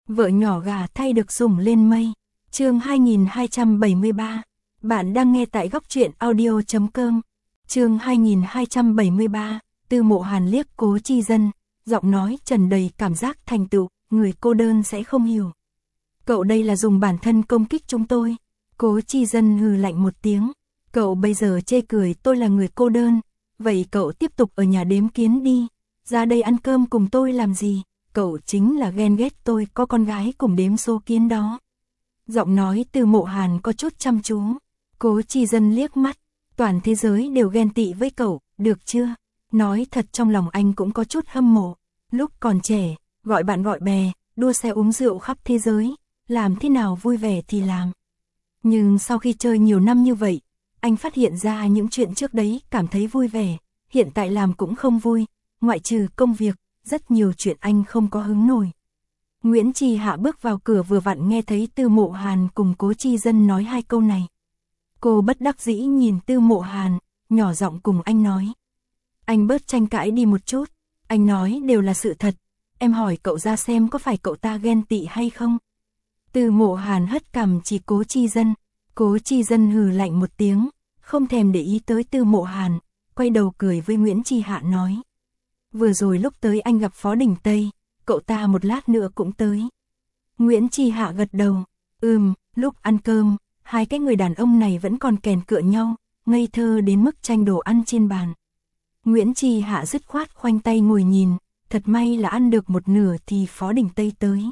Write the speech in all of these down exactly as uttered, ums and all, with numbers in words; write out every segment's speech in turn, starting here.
Vợ nhỏ gà thay được sủng lên mây. Chương hai nghìn hai trăm bảy mươi ba. Bạn đang nghe tại góc truyện audio chấm com. Chương hai nghìn hai trăm bảy mươi ba. Tư Mộ Hàn liếc Cố Chi Dân, giọng nói tràn đầy cảm giác thành tựu, người cô đơn sẽ không hiểu. Cậu đây là dùng bản thân công kích chúng tôi. Cố Chi Dân hừ lạnh một tiếng. Cậu bây giờ chê cười tôi là người cô đơn. Vậy cậu tiếp tục ở nhà đếm kiến đi. Ra đây ăn cơm cùng tôi làm gì? Cậu chính là ghen ghét tôi có con gái cùng đếm số kiến đó. Giọng nói Tư Mộ Hàn có chút chăm chú. Cố Chi Dân liếc mắt. Toàn thế giới đều ghen tị với cậu, được chưa? Nói thật trong lòng anh cũng có chút hâm mộ. Lúc còn trẻ, gọi bạn gọi bè, đua xe uống rượu khắp thế giới. Làm thế nào vui vẻ thì làm. Nhưng sau khi chơi nhiều năm như vậy, anh phát hiện ra những chuyện trước đấy cảm thấy vui vẻ. Hiện tại làm cũng không vui, ngoại trừ công việc, rất nhiều chuyện anh không có hứng nổi. Nguyễn Chi Hạ bước vào cửa vừa vặn nghe thấy Tư Mộ Hàn cùng Cố Chi Dân nói hai câu này. Cô bất đắc dĩ nhìn Tư Mộ Hàn, nhỏ giọng cùng anh nói. Anh bớt tranh cãi đi một chút, anh nói đều là sự thật, em hỏi cậu ra xem có phải cậu ta ghen tị hay không? Tư Mộ Hàn hất cằm chỉ Cố Chi Dân, Cố Chi Dân hừ lạnh một tiếng, không thèm để ý tới Tư Mộ Hàn, quay đầu cười với Nguyễn Chi Hạ nói. Vừa rồi lúc tới anh gặp Phó Đình Tây, cậu ta một lát nữa cũng tới. Nguyễn Chi Hạ gật đầu, ừm, lúc ăn cơm, hai cái người đàn ông này vẫn còn kèn cựa nhau, ngây thơ đến mức tranh đồ ăn trên bàn. Nguyễn Chi Hạ dứt khoát khoanh tay ngồi nhìn, thật may là ăn được một nửa thì Phó Đình Tây tới.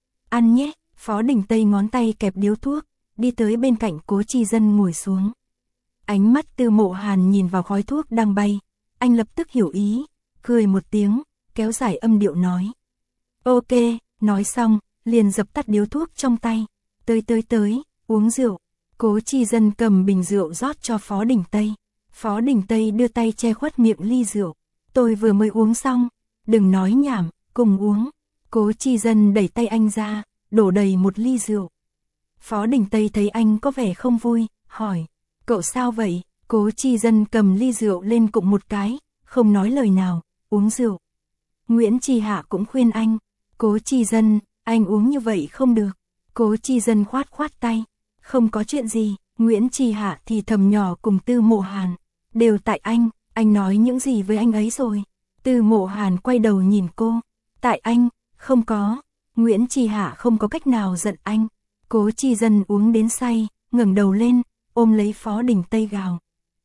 Ăn nhé, Phó Đình Tây ngón tay kẹp điếu thuốc, đi tới bên cạnh Cố Chi Dân ngồi xuống. Ánh mắt Tư Mộ Hàn nhìn vào khói thuốc đang bay, anh lập tức hiểu ý, cười một tiếng, kéo dài âm điệu nói. Ok, nói xong, liền dập tắt điếu thuốc trong tay, tới tới tới, uống rượu. Cố Chi Dân cầm bình rượu rót cho Phó Đình Tây. Phó Đình Tây đưa tay che khuất miệng ly rượu. Tôi vừa mới uống xong, đừng nói nhảm, cùng uống. Cố Chi Dân đẩy tay anh ra, đổ đầy một ly rượu. Phó Đình Tây thấy anh có vẻ không vui, hỏi, cậu sao vậy? Cố Chi Dân cầm ly rượu lên cụng một cái, không nói lời nào, uống rượu. Nguyễn Chi Hạ cũng khuyên anh, Cố Chi Dân, anh uống như vậy không được. Cố Chi Dân khoát khoát tay, không có chuyện gì. Nguyễn Chi Hạ thì thầm nhỏ cùng Tư Mộ Hàn, đều tại anh, anh nói những gì với anh ấy rồi? Tư Mộ Hàn quay đầu nhìn cô, tại anh, không có. Nguyễn Chi Hạ không có cách nào giận anh. Cố Chi Dân uống đến say, ngẩng đầu lên, ôm lấy Phó Đình Tây gào.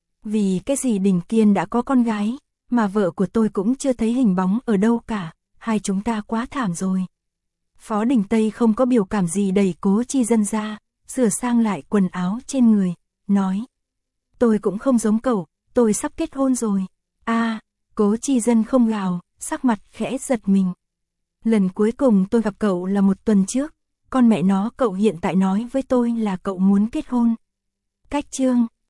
Vì cái gì Đình Kiên đã có con gái, mà vợ của tôi cũng chưa thấy hình bóng ở đâu cả, hai chúng ta quá thảm rồi. Phó Đình Tây không có biểu cảm gì đẩy Cố Chi Dân ra, sửa sang lại quần áo trên người, nói. Tôi cũng không giống cậu, tôi sắp kết hôn rồi. À, Cố Chi Dân không gào, sắc mặt khẽ giật mình. Lần cuối cùng tôi gặp cậu là một tuần trước, con mẹ nó cậu hiện tại nói với tôi là cậu muốn kết hôn. Cách chương.